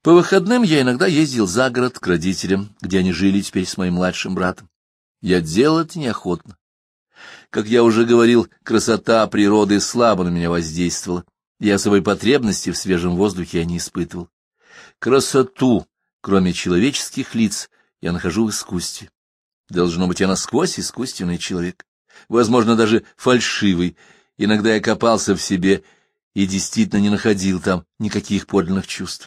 По выходным я иногда ездил за город к родителям, где они жили теперь с моим младшим братом. Я делал это неохотно. Как я уже говорил, красота природы слабо на меня воздействовала, и особой потребности в свежем воздухе я не испытывал. Красоту, кроме человеческих лиц, я нахожу в искусстве. Должно быть, я насквозь искусственный человек, возможно, даже фальшивый. Иногда я копался в себе и действительно не находил там никаких подлинных чувств.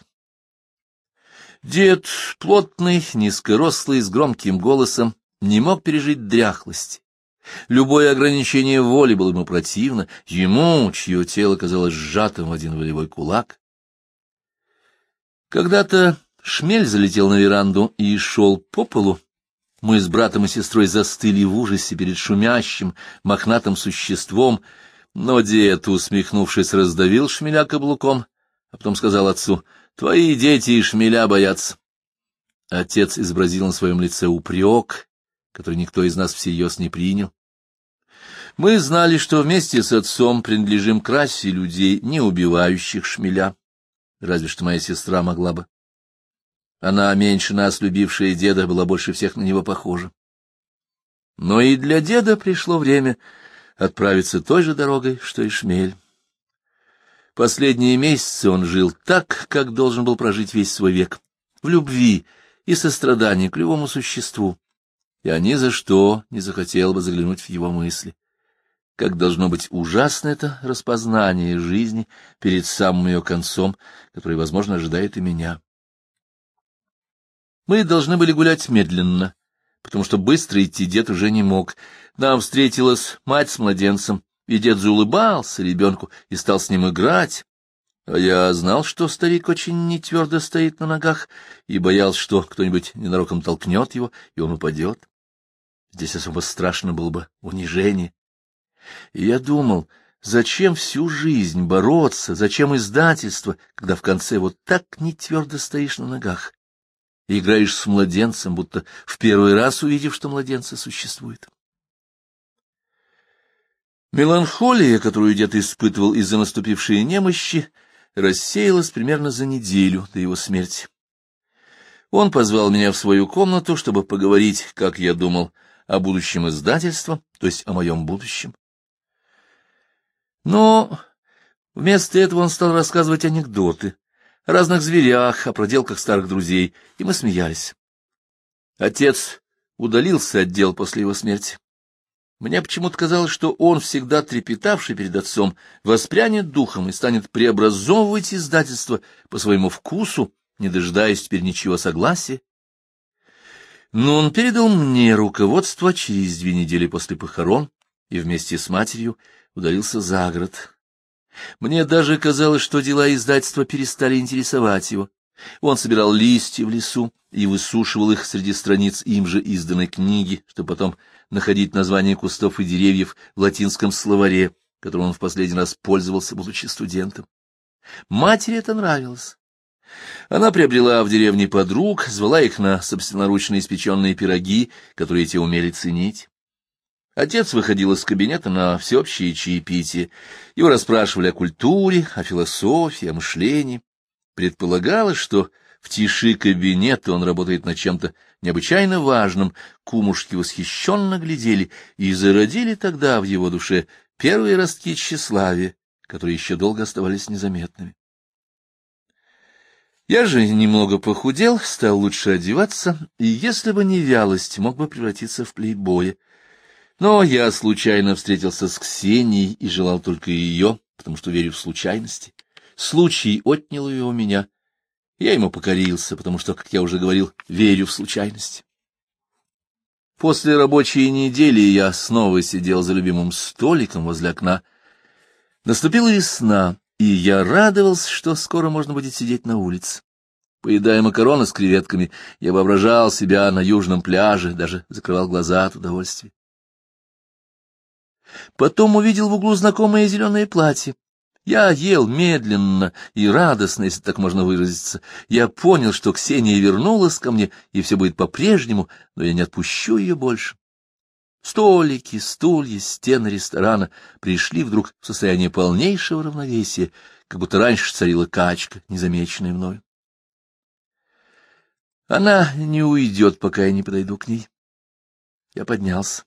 Дед, плотный, низкорослый, с громким голосом, не мог пережить дряхлости. Любое ограничение воли было ему противно, ему, чье тело казалось сжатым в один волевой кулак. Когда-то шмель залетел на веранду и шел по полу. Мы с братом и сестрой застыли в ужасе перед шумящим, мохнатым существом, но дед, усмехнувшись, раздавил шмеля каблуком, а потом сказал отцу: «Твои дети и шмеля боятся». Отец изобразил на своем лице упрек, который никто из нас всерьез не принял. Мы знали, что вместе с отцом принадлежим к расе людей, не убивающих шмеля, разве что моя сестра могла бы. Она, меньше нас любившая деда, была больше всех на него похожа. Но и для деда пришло время отправиться той же дорогой, что и шмель. Последние месяцы он жил так, как должен был прожить весь свой век, в любви и сострадании к любому существу. Я ни за что не захотел бы заглянуть в его мысли. Как должно быть ужасно это распознание жизни перед самым ее концом, который, возможно, ожидает и меня. Мы должны были гулять медленно, потому что быстро идти дед уже не мог. Нам встретилась мать с младенцем, и дед заулыбался ребенку и стал с ним играть. А я знал, что старик очень нетвердо стоит на ногах, и боялся, что кто-нибудь ненароком толкнет его, и он упадет. Здесь особо страшно было бы унижение. И я думал, зачем всю жизнь бороться, зачем издательство, когда в конце вот так нетвердо стоишь на ногах и играешь с младенцем, будто в первый раз увидев, что младенцы существуют. Меланхолия, которую дед испытывал из-за наступившей немощи, рассеялась примерно за неделю до его смерти. Он позвал меня в свою комнату, чтобы поговорить, как я думал, о будущем издательства, то есть о моем будущем. Но вместо этого он стал рассказывать анекдоты о разных зверях, о проделках старых друзей, и мы смеялись. Отец удалился от дел после его смерти. Мне почему-то казалось, что он, всегда трепетавший перед отцом, воспрянет духом и станет преобразовывать издательство по своему вкусу, не дожидаясь теперь ничего согласия. Но он передал мне руководство через 2 недели после похорон и вместе с матерью удалился за город. Мне даже казалось, что дела издательства перестали интересовать его. Он собирал листья в лесу и высушивал их среди страниц им же изданной книги, чтобы потом находить названия кустов и деревьев в латинском словаре, которым он в последний раз пользовался, будучи студентом. Матери это нравилось. Она приобрела в деревне подруг, звала их на собственноручно испеченные пироги, которые те умели ценить. Отец выходил из кабинета на всеобщее чаепитие. Его расспрашивали о культуре, о философии, о мышлении. Предполагалось, что в тиши кабинета он работает над чем-то необычайно важным. Кумушки восхищенно глядели и зародили тогда в его душе первые ростки тщеславия, которые еще долго оставались незаметными. Я же немного похудел, стал лучше одеваться, и если бы не вялость, мог бы превратиться в плейбоя. Но я случайно встретился с Ксенией и желал только ее, потому что верю в случайности. Случай отнял ее у меня. Я ему покорился, потому что, как я уже говорил, верю в случайности. После рабочей недели я снова сидел за любимым столиком возле окна. Наступила весна, и я радовался, что скоро можно будет сидеть на улице. Поедая макароны с креветками, я воображал себя на южном пляже, даже закрывал глаза от удовольствия. Потом увидел в углу знакомое зеленое платье. Я ел медленно и радостно, если так можно выразиться. Я понял, что Ксения вернулась ко мне, и все будет по-прежнему, но я не отпущу ее больше. Столики, стулья, стены ресторана пришли вдруг в состояние полнейшего равновесия, как будто раньше царила качка, незамеченная мною. Она не уйдет, пока я не подойду к ней. Я поднялся.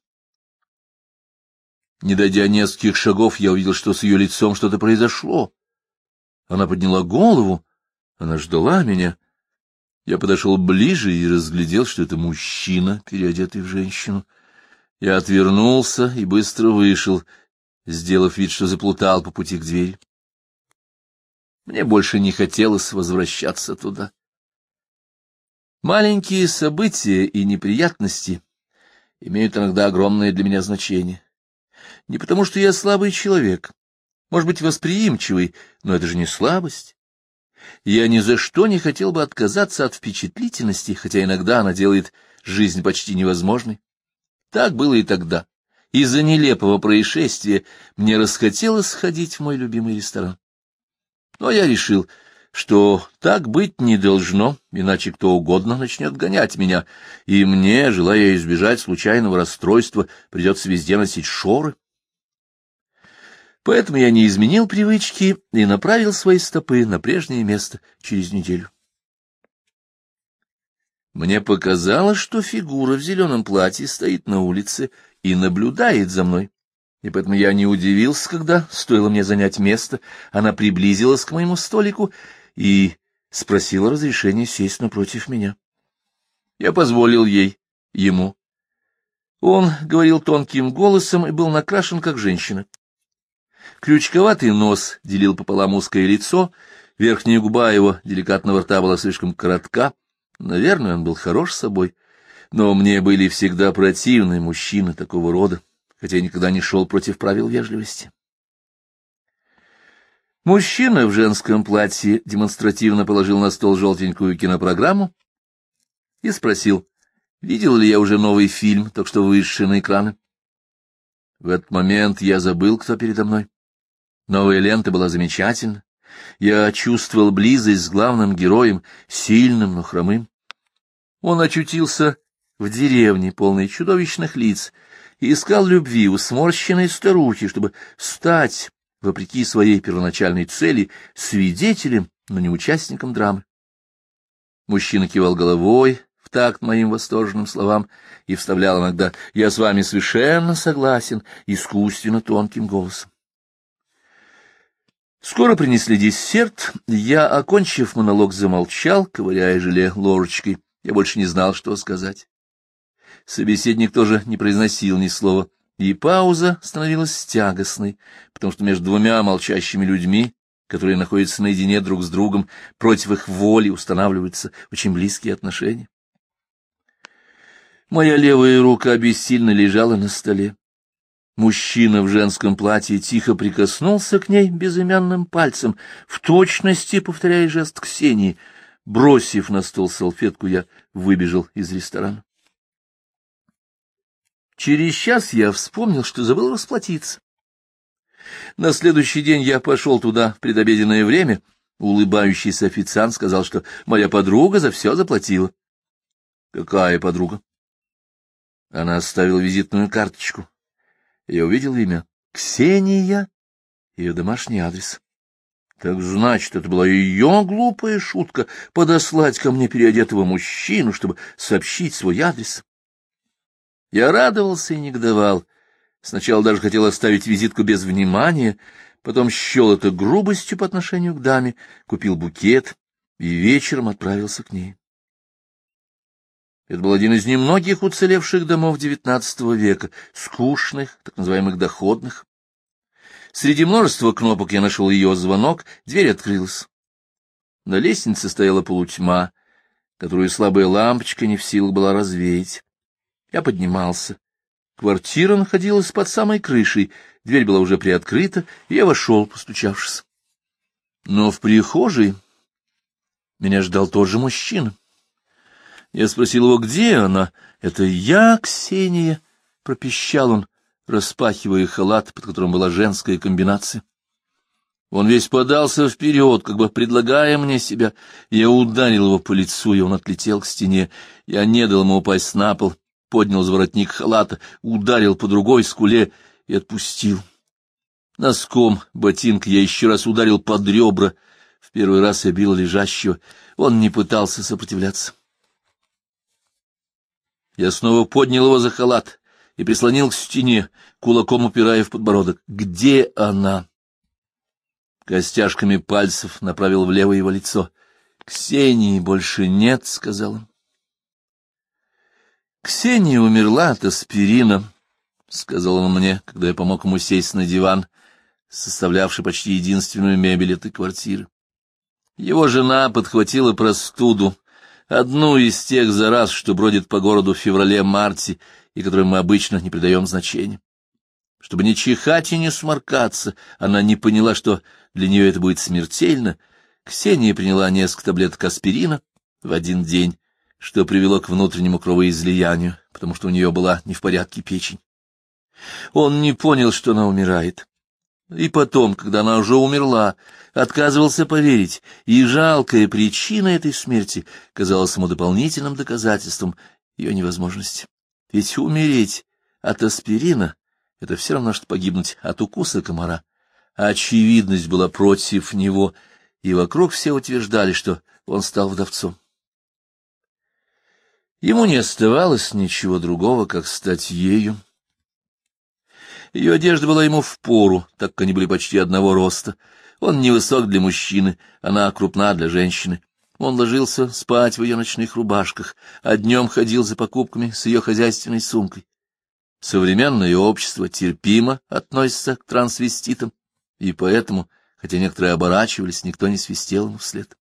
Не дойдя нескольких шагов, я увидел, что с ее лицом что-то произошло. Она подняла голову, она ждала меня. Я подошел ближе и разглядел, что это мужчина, переодетый в женщину. Я отвернулся и быстро вышел, сделав вид, что заплутал по пути к двери. Мне больше не хотелось возвращаться туда. Маленькие события и неприятности имеют иногда огромное для меня значение. Не потому, что я слабый человек, может быть, восприимчивый, но это же не слабость. Я ни за что не хотел бы отказаться от впечатлительности, хотя иногда она делает жизнь почти невозможной. Так было и тогда. Из-за нелепого происшествия мне расхотелось сходить в мой любимый ресторан. Но я решил, что так быть не должно, иначе кто угодно начнет гонять меня, и мне, желая избежать случайного расстройства, придется везде носить шоры. Поэтому я не изменил привычки и направил свои стопы на прежнее место через неделю. Мне показалось, что фигура в зеленом платье стоит на улице и наблюдает за мной. И поэтому я не удивился, когда, стоило мне занять место, она приблизилась к моему столику и спросила разрешения сесть напротив меня. Я позволил ему. Он говорил тонким голосом и был накрашен, как женщина. Крючковатый нос делил пополам узкое лицо, верхняя губа его деликатного рта была слишком коротка. Наверное, он был хорош собой, но мне были всегда противны мужчины такого рода, хотя я никогда не шел против правил вежливости. Мужчина в женском платье демонстративно положил на стол желтенькую кинопрограмму и спросил, видел ли я уже новый фильм, только что вышедший на экраны. В этот момент я забыл, кто передо мной. Новая лента была замечательна. Я чувствовал близость с главным героем, сильным, но хромым. Он очутился в деревне, полной чудовищных лиц, и искал любви у сморщенной старухи, чтобы стать, вопреки своей первоначальной цели, свидетелем, но не участником драмы. Мужчина кивал головой в такт моим восторженным словам и вставлял иногда «Я с вами совершенно согласен» искусственно тонким голосом. Скоро принесли десерт. Я, окончив монолог, замолчал, ковыряя желе ложечкой. Я больше не знал, что сказать. Собеседник тоже не произносил ни слова, и пауза становилась тягостной, потому что между двумя молчащими людьми, которые находятся наедине друг с другом, против их воли устанавливаются очень близкие отношения. Моя левая рука бессильно лежала на столе. Мужчина в женском платье тихо прикоснулся к ней безымянным пальцем, в точности повторяя жест Ксении. Бросив на стол салфетку, я выбежал из ресторана. Через час я вспомнил, что забыл расплатиться. На следующий день я пошел туда в предобеденное время. Улыбающийся официант сказал, что моя подруга за все заплатила. Какая подруга? Она оставила визитную карточку. Я увидел имя — Ксения, ее домашний адрес. Так значит, это была ее глупая шутка — подослать ко мне переодетого мужчину, чтобы сообщить свой адрес. Я радовался и негодовал. Сначала даже хотел оставить визитку без внимания, потом счел это грубостью по отношению к даме, купил букет и вечером отправился к ней. Это был один из немногих уцелевших домов XIX века, скучных, так называемых доходных. Среди множества кнопок я нашел ее звонок, дверь открылась. На лестнице стояла полутьма, которую слабая лампочка не в силах была развеять. Я поднимался. Квартира находилась под самой крышей, дверь была уже приоткрыта, и я вошел, постучавшись. Но в прихожей меня ждал тот же мужчина. Я спросил его, где она. — Это я, Ксения, — пропищал он, распахивая халат, под которым была женская комбинация. Он весь подался вперед, как бы предлагая мне себя. Я ударил его по лицу, и он отлетел к стене. Я не дал ему упасть на пол, поднял за воротник халата, ударил по другой скуле и отпустил. Носком ботинка я еще раз ударил под ребра. В первый раз я бил лежащего. Он не пытался сопротивляться. Я снова поднял его за халат и прислонил к стене, кулаком упирая в подбородок. «Где она?» Костяшками пальцев направил влево его лицо. «Ксении больше нет», — сказал он. «Ксения умерла от аспирина», — сказал он мне, когда я помог ему сесть на диван, составлявший почти единственную мебель этой квартиры. Его жена подхватила простуду, одну из тех зараз, что бродит по городу в феврале-марте и которым мы обычно не придаем значения. Чтобы не чихать и не сморкаться, она не поняла, что для нее это будет смертельно. Ксения приняла несколько таблеток аспирина в один день, что привело к внутреннему кровоизлиянию, потому что у нее была не в порядке печень. Он не понял, что она умирает. И потом, когда она уже умерла, отказывался поверить, и жалкая причина этой смерти казалась ему дополнительным доказательством ее невозможности. Ведь умереть от аспирина — это все равно, что погибнуть от укуса комара. А очевидность была против него, и вокруг все утверждали, что он стал вдовцом. Ему не оставалось ничего другого, как стать ею. Ее одежда была ему впору, так как они были почти одного роста. Он невысок для мужчины, она крупна для женщины. Он ложился спать в ее ночных рубашках, а днем ходил за покупками с ее хозяйственной сумкой. Современное общество терпимо относится к трансвеститам, и поэтому, хотя некоторые оборачивались, никто не свистел ему вслед.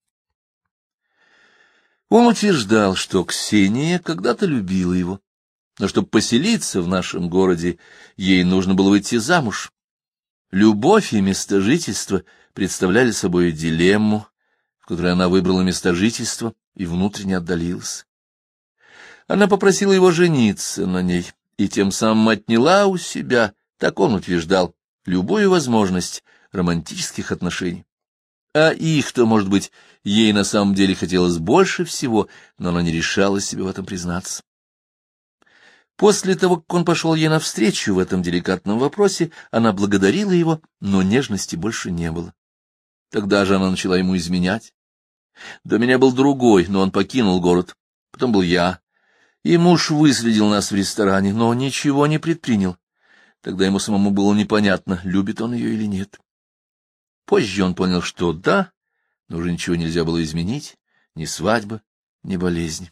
Он утверждал, что Ксения когда-то любила его, но чтобы поселиться в нашем городе, ей нужно было выйти замуж. Любовь и место жительства представляли собой дилемму, в которой она выбрала место жительства и внутренне отдалилась. Она попросила его жениться на ней, и тем самым отняла у себя, так он утверждал, любую возможность романтических отношений. А их-то, может быть, ей на самом деле хотелось больше всего, но она не решалась себе в этом признаться. После того, как он пошел ей навстречу в этом деликатном вопросе, она благодарила его, но нежности больше не было. Тогда же она начала ему изменять. До меня был другой, но он покинул город. Потом был я. И муж выследил нас в ресторане, но ничего не предпринял. Тогда ему самому было непонятно, любит он ее или нет. Позже он понял, что да, но уже ничего нельзя было изменить, ни свадьба, ни болезнь.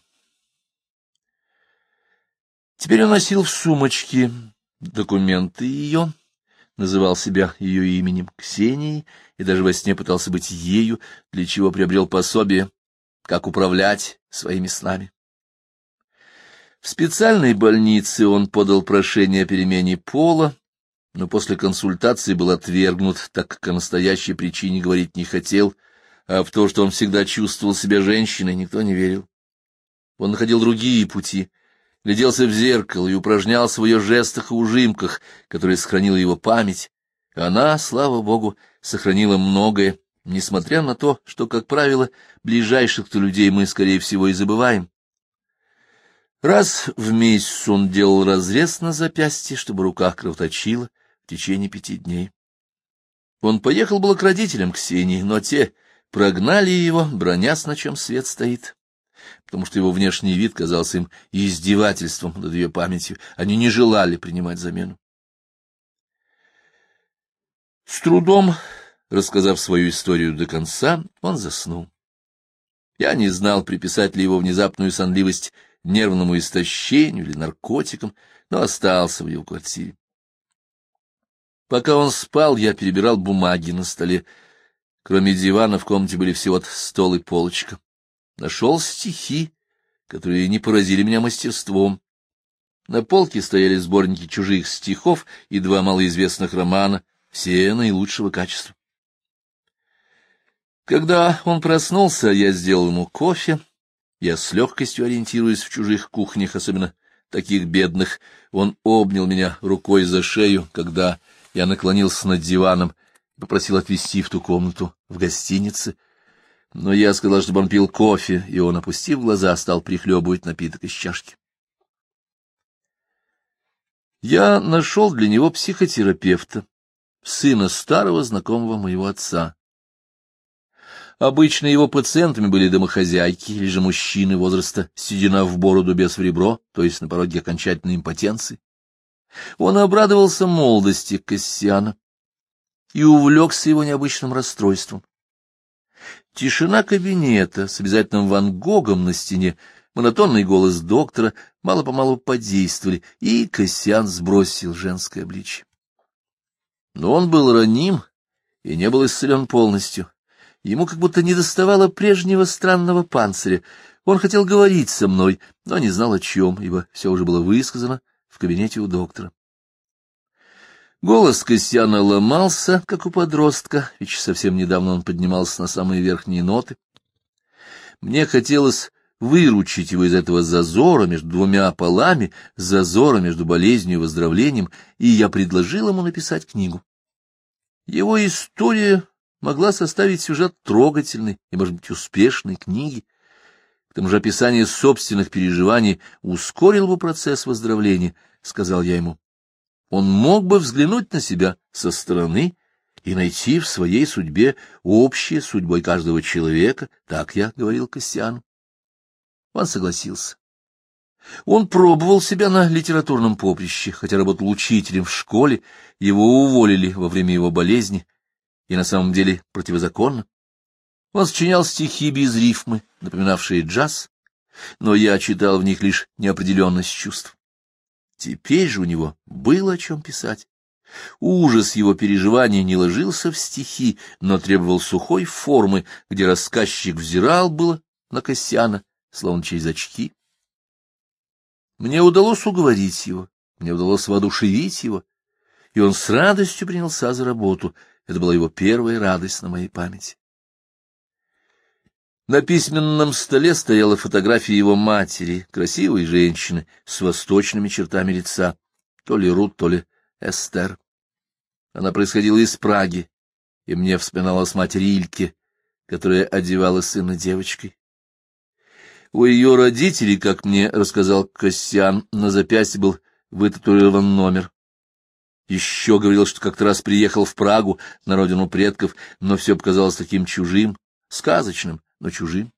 Теперь он носил в сумочке документы ее, называл себя ее именем Ксенией и даже во сне пытался быть ею, для чего приобрел пособие, как управлять своими снами. В специальной больнице он подал прошение о перемене пола, но после консультации был отвергнут, так как о настоящей причине говорить не хотел, а в то, что он всегда чувствовал себя женщиной, никто не верил. Он находил другие пути, гляделся в зеркало и упражнялся в ее жестах и ужимках, которые сохранила его память. Она, слава богу, сохранила многое, несмотря на то, что, как правило, ближайших-то людей мы, скорее всего, и забываем. Раз в месяц он делал разрез на запястье, чтобы рука кровоточила в течение 5 дней. Он поехал было к родителям Ксении, но те прогнали его, бронясь, на чем свет стоит, потому что его внешний вид казался им издевательством над ее памятью. Они не желали принимать замену. С трудом, рассказав свою историю до конца, он заснул. Я не знал, приписать ли его внезапную сонливость нервному истощению или наркотикам, но остался в его квартире. Пока он спал, я перебирал бумаги на столе. Кроме дивана в комнате были всего-то стол и полочка. Нашел стихи, которые не поразили меня мастерством. На полке стояли сборники чужих стихов и 2 малоизвестных романа, все наилучшего качества. Когда он проснулся, я сделал ему кофе. Я с легкостью ориентируюсь в чужих кухнях, особенно таких бедных. Он обнял меня рукой за шею, когда я наклонился над диваном и попросил отвезти в ту комнату в гостинице. Но я сказал, чтобы он пил кофе, и он, опустив глаза, стал прихлебывать напиток из чашки. Я нашел для него психотерапевта, сына старого знакомого моего отца. Обычно его пациентами были домохозяйки или же мужчины возраста седина в бороду без в ребро, то есть на пороге окончательной импотенции. Он обрадовался молодости Кассиана и увлекся его необычным расстройством. Тишина кабинета с обязательным Ван Гогом на стене, монотонный голос доктора мало-помалу подействовали, и Кассиан сбросил женское обличье. Но он был раним и не был исцелен полностью. Ему как будто недоставало прежнего странного панциря. Он хотел говорить со мной, но не знал о чем, ибо все уже было высказано в кабинете у доктора. Голос Кассиана ломался, как у подростка, ведь совсем недавно он поднимался на самые верхние ноты. Мне хотелось выручить его из этого зазора между двумя полами, зазора между болезнью и выздоровлением, и я предложил ему написать книгу. Его история могла составить сюжет трогательной и, может быть, успешной книги. К тому же описание собственных переживаний ускорило бы процесс выздоровления, — сказал я ему. Он мог бы взглянуть на себя со стороны и найти в своей судьбе общее с судьбой каждого человека, так я говорил Кассиану. Он согласился. Он пробовал себя на литературном поприще, хотя работал учителем в школе, его уволили во время его болезни, и на самом деле противозаконно. Он сочинял стихи без рифмы, напоминавшие джаз, но я читал в них лишь неопределенность чувств. Теперь же у него было о чем писать. Ужас его переживаний не ложился в стихи, но требовал сухой формы, где рассказчик взирал было на Кассиана, словно через очки. Мне удалось уговорить его, мне удалось воодушевить его, и он с радостью принялся за работу. Это была его первая радость на моей памяти. На письменном столе стояла фотография его матери, красивой женщины с восточными чертами лица, то ли Рут, то ли Эстер. Она происходила из Праги, и мне вспоминалась мать Рильке, которая одевала сына девочкой. У ее родителей, как мне рассказал Кассиан, на запястье был вытатуирован номер. Еще говорил, что как-то раз приехал в Прагу на родину предков, но все показалось таким чужим, сказочным, но чужим.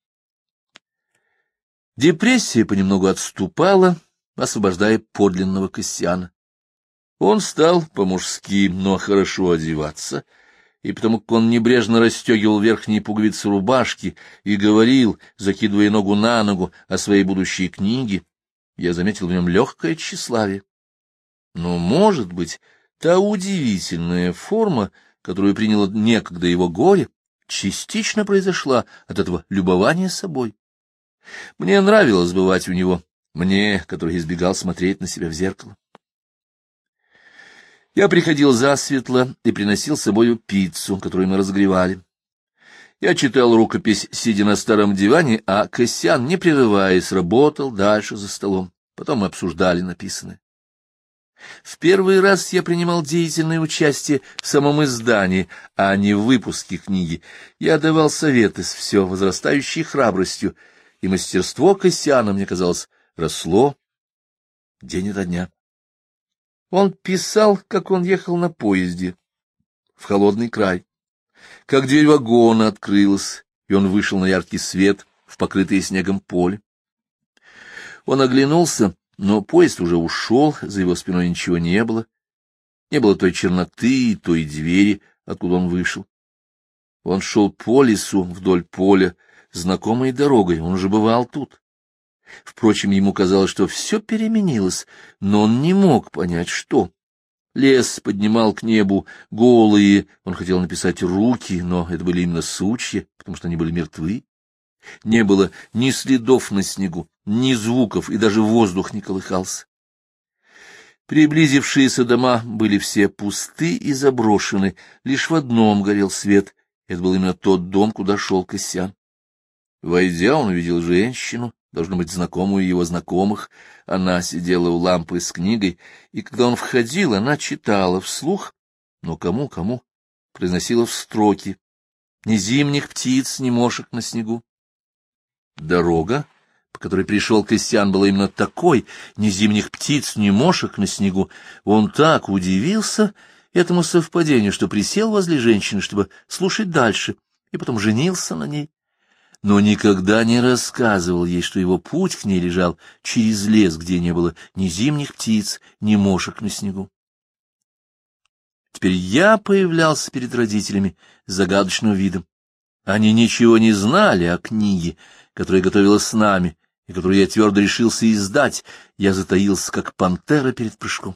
Депрессия понемногу отступала, освобождая подлинного Кассиана. Он стал по-мужски, но хорошо одеваться, и потому как он небрежно расстегивал верхние пуговицы рубашки и говорил, закидывая ногу на ногу, о своей будущей книге, я заметил в нем легкое тщеславие. Но, может быть, та удивительная форма, которую приняло некогда его горе, частично произошла от этого любования собой. Мне нравилось бывать у него, мне, который избегал смотреть на себя в зеркало. Я приходил засветло и приносил с собою пиццу, которую мы разогревали. Я читал рукопись, сидя на старом диване, а Кассиан, не прерываясь, работал дальше за столом. Потом мы обсуждали написанное. В первый раз я принимал деятельное участие в самом издании, а не в выпуске книги. Я давал советы с все возрастающей храбростью, и мастерство Кассиана, мне казалось, росло день ото дня. Он писал, как он ехал на поезде в холодный край, как дверь вагона открылась, и он вышел на яркий свет в покрытое снегом поле. Он оглянулся, но поезд уже ушел, за его спиной ничего не было. Не было той черноты, той двери, откуда он вышел. Он шел по лесу, вдоль поля, знакомой дорогой, он уже бывал тут. Впрочем, ему казалось, что все переменилось, но он не мог понять, что. Лес поднимал к небу голые, он хотел написать руки, но это были именно сучья, потому что они были мертвы. Не было ни следов на снегу, ни звуков, и даже воздух не колыхался. Приблизившиеся дома были все пусты и заброшены, лишь в одном горел свет. Это был именно тот дом, куда шел Кассиан. Войдя, он увидел женщину, должно быть, знакомую его знакомых. Она сидела у лампы с книгой, и когда он входил, она читала вслух, но кому, произносила в строки: «Ни зимних птиц, ни мошек на снегу». Дорога, по которой пришел Кассиан, была именно такой: ни зимних птиц, ни мошек на снегу. Он так удивился этому совпадению, что присел возле женщины, чтобы слушать дальше, и потом женился на ней, но никогда не рассказывал ей, что его путь к ней лежал через лес, где не было ни зимних птиц, ни мошек на снегу. Теперь я появлялся перед родителями с загадочным видом. Они ничего не знали о книге, которая готовилась с нами, и которую я твердо решился издать. Я затаился, как пантера перед прыжком.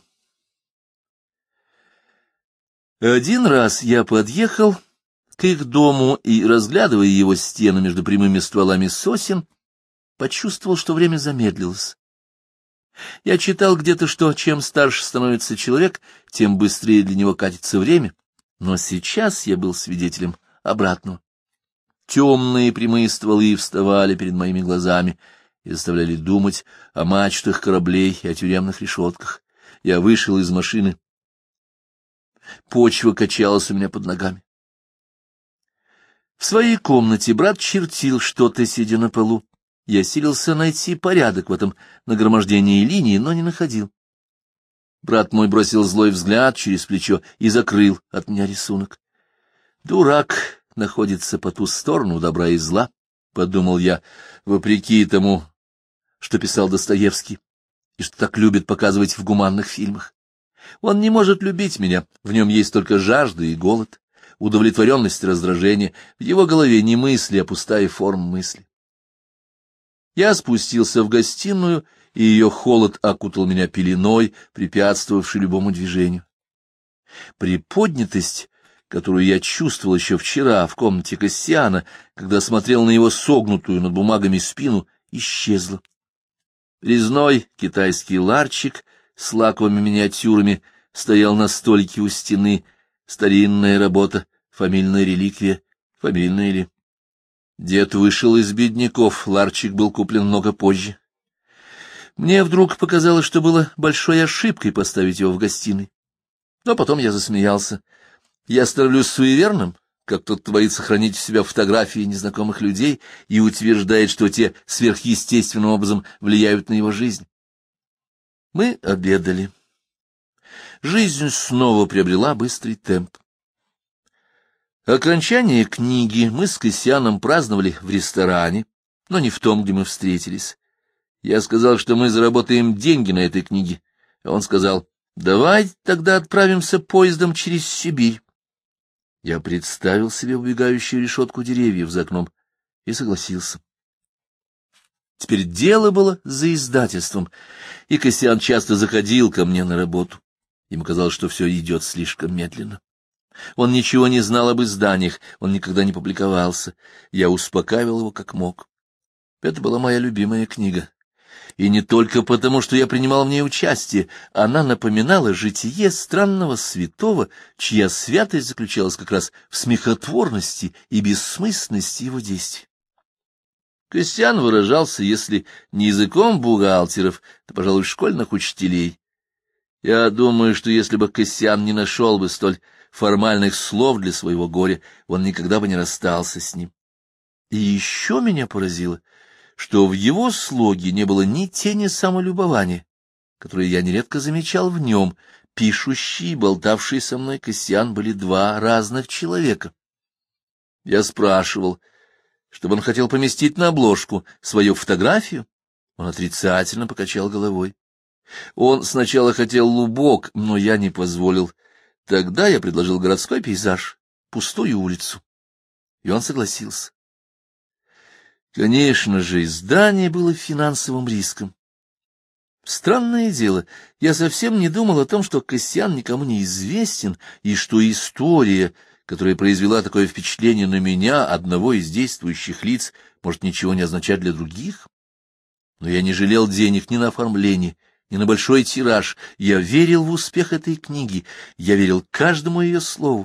Один раз я подъехал к их дому и, разглядывая его стены между прямыми стволами сосен, почувствовал, что время замедлилось. Я читал где-то, что чем старше становится человек, тем быстрее для него катится время, но сейчас я был свидетелем обратного. Темные прямые стволы вставали перед моими глазами и заставляли думать о мачтах кораблей и о тюремных решетках. Я вышел из машины. Почва качалась у меня под ногами. В своей комнате брат чертил что-то, сидя на полу. Я силился найти порядок в этом нагромождении линий, но не находил. Брат мой бросил злой взгляд через плечо и закрыл от меня рисунок. «Дурак находится по ту сторону добра и зла», — подумал я, вопреки тому, что писал Достоевский, и что так любит показывать в гуманных фильмах. Он не может любить меня, в нем есть только жажда и голод, удовлетворенность и раздражение, в его голове не мысли, а пустая форма мысли. Я спустился в гостиную, и ее холод окутал меня пеленой, препятствовавшей любому движению. Приподнятость, которую я чувствовал еще вчера в комнате Кассиана, когда смотрел на его согнутую над бумагами спину, исчезла. Резной китайский ларчик с лаковыми миниатюрами стоял на столике у стены, старинная работа, фамильная реликвия, фамильная ли. Дед вышел из бедняков, ларчик был куплен много позже. Мне вдруг показалось, что было большой ошибкой поставить его в гостиной. Но потом я засмеялся. Я становлюсь суеверным, как тот творит сохранить у себя фотографии незнакомых людей и утверждает, что те сверхъестественным образом влияют на его жизнь. Мы обедали. Жизнь снова приобрела быстрый темп. Окончание книги мы с Кассианом праздновали в ресторане, но не в том, где мы встретились. Я сказал, что мы заработаем деньги на этой книге, а он сказал: «Давай тогда отправимся поездом через Сибирь». Я представил себе убегающую решетку деревьев за окном и согласился. Теперь дело было за издательством, и Кассиан часто заходил ко мне на работу. Ему казалось, что все идет слишком медленно. Он ничего не знал об изданиях, он никогда не публиковался. Я успокаивал его как мог. Это была моя любимая книга. И не только потому, что я принимал в ней участие. Она напоминала житие странного святого, чья святость заключалась как раз в смехотворности и бессмысленности его действий. Кассиан выражался, если не языком бухгалтеров, то, пожалуй, школьных учителей. Я думаю, что если бы Кассиан не нашел бы столь формальных слов для своего горя, он никогда бы не расстался с ним. И еще меня поразило, что в его слоге не было ни тени самолюбования, которое я нередко замечал в нем. Пишущий и болтавший со мной Кассиан были два разных человека. Я спрашивал, чтобы он хотел поместить на обложку свою фотографию. Он отрицательно покачал головой. Он сначала хотел лубок, но я не позволил. Тогда я предложил городской пейзаж, пустую улицу, и он согласился. Конечно же, издание было финансовым риском. Странное дело, я совсем не думал о том, что Кассиан никому не известен, и что история, которая произвела такое впечатление на меня, одного из действующих лиц, может ничего не означать для других. Но я не жалел денег ни на оформление, ни на большой тираж. Я верил в успех этой книги, я верил каждому ее слову.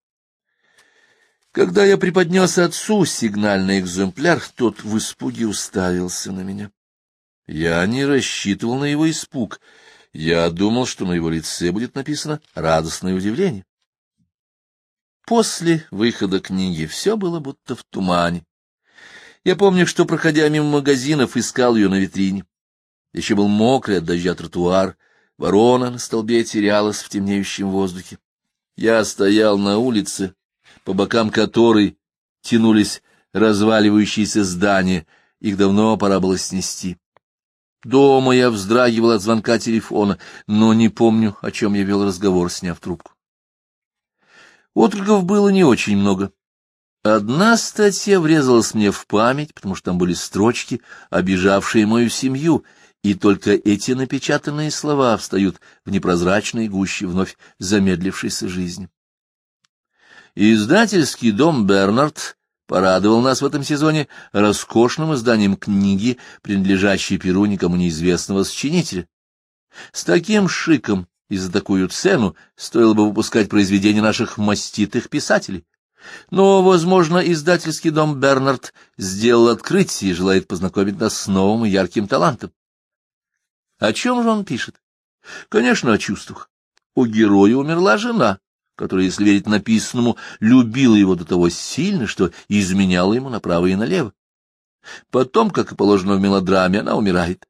Когда я преподнес отцу сигнальный экземпляр, тот в испуге уставился на меня. Я не рассчитывал на его испуг. Я думал, что на его лице будет написано радостное удивление. После выхода книги все было будто в тумане. Я помню, что, проходя мимо магазинов, искал ее на витрине. Еще был мокрый от дождя тротуар, ворона на столбе терялась в темнеющем воздухе. Я стоял на улице, по бокам которой тянулись разваливающиеся здания, их давно пора было снести. Дома я вздрагивал от звонка телефона, но не помню, о чем я вел разговор, сняв трубку. Откликов было не очень много. Одна статья врезалась мне в память, потому что там были строчки, обижавшие мою семью, и только эти напечатанные слова встают в непрозрачной гуще вновь замедлившейся жизни. Издательский дом «Бернард» порадовал нас в этом сезоне роскошным изданием книги, принадлежащей перу никому неизвестного сочинителя. С таким шиком и за такую цену стоило бы выпускать произведения наших маститых писателей. Но, возможно, издательский дом «Бернард» сделал открытие и желает познакомить нас с новым и ярким талантом. О чем же он пишет? Конечно, о чувствах. У героя умерла жена, которая, если верить написанному, любила его до того сильно, что изменяла ему направо и налево. Потом, как и положено в мелодраме, она умирает.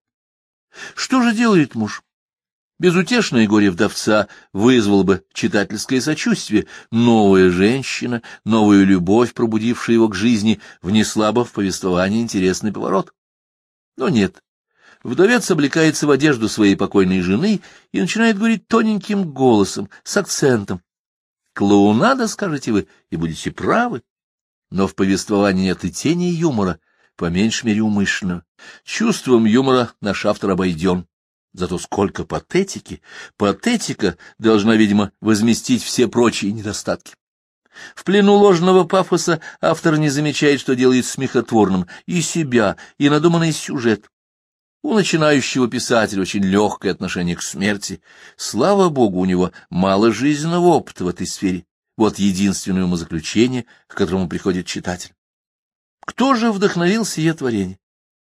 Что же делает муж? Безутешное горе вдовца вызвало бы читательское сочувствие. Новая женщина, новая любовь, пробудившая его к жизни, внесла бы в повествование интересный поворот. Но нет. Вдовец облекается в одежду своей покойной жены и начинает говорить тоненьким голосом, с акцентом. Клоунада, скажете вы, и будете правы. Но в повествовании нет и тени юмора, по меньшей мере умышленного. Чувством юмора наш автор обойден. Зато сколько патетики! Патетика должна, видимо, возместить все прочие недостатки. В плену ложного пафоса автор не замечает, что делает смехотворным и себя, и надуманный сюжет. У начинающего писателя очень легкое отношение к смерти. Слава богу, у него мало жизненного опыта в этой сфере. Вот единственное умозаключение, к которому приходит читатель. Кто же вдохновил сие творение?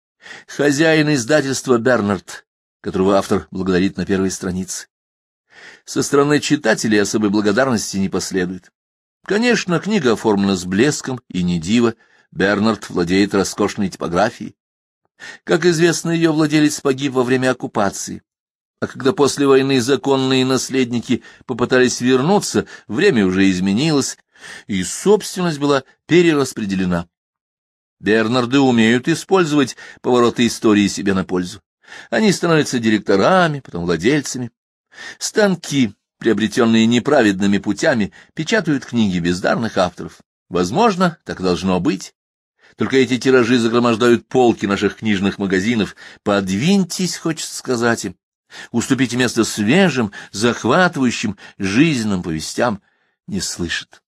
Хозяин издательства «Бернард», которого автор благодарит на первой странице. Со стороны читателей особой благодарности не последует. Конечно, книга оформлена с блеском, и не диво, Бернард владеет роскошной типографией. Как известно, ее владелец погиб во время оккупации. А когда после войны законные наследники попытались вернуться, время уже изменилось, и собственность была перераспределена. Бернарды умеют использовать повороты истории себе на пользу. Они становятся директорами, потом владельцами. Станки, приобретенные неправедными путями, печатают книги бездарных авторов. Возможно, так должно быть. Только эти тиражи загромождают полки наших книжных магазинов. Подвиньтесь, хочется сказать им. Уступите место свежим, захватывающим, жизненным повестям. Не слышат.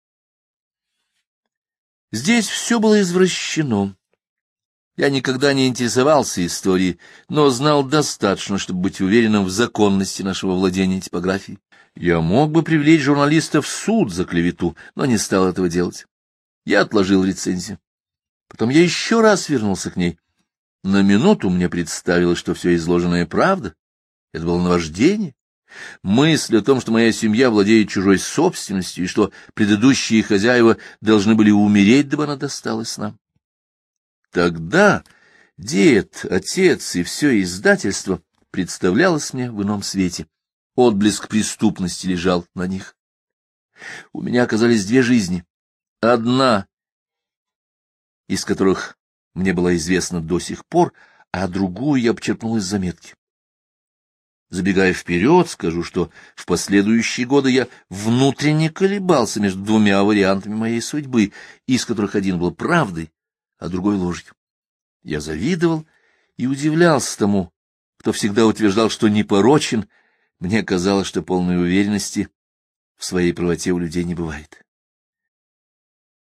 Здесь все было извращено. Я никогда не интересовался историей, но знал достаточно, чтобы быть уверенным в законности нашего владения типографией. Я мог бы привлечь журналиста в суд за клевету, но не стал этого делать. Я отложил рецензию. Потом я еще раз вернулся к ней. На минуту мне представилось, что все изложенное правда. Это было наваждение. Мысль о том, что моя семья владеет чужой собственностью и что предыдущие хозяева должны были умереть, дабы она досталась нам. Тогда дед, отец и все издательство представлялось мне в ином свете. Отблеск преступности лежал на них. У меня оказались две жизни. Одна, из которых мне была известна до сих пор, а другую я почерпнул из заметки. Забегая вперед, скажу, что в последующие годы я внутренне колебался между двумя вариантами моей судьбы, из которых один был правдой, а другой ложью. Я завидовал и удивлялся тому, кто всегда утверждал, что непорочен. Мне казалось, что полной уверенности в своей правоте у людей не бывает.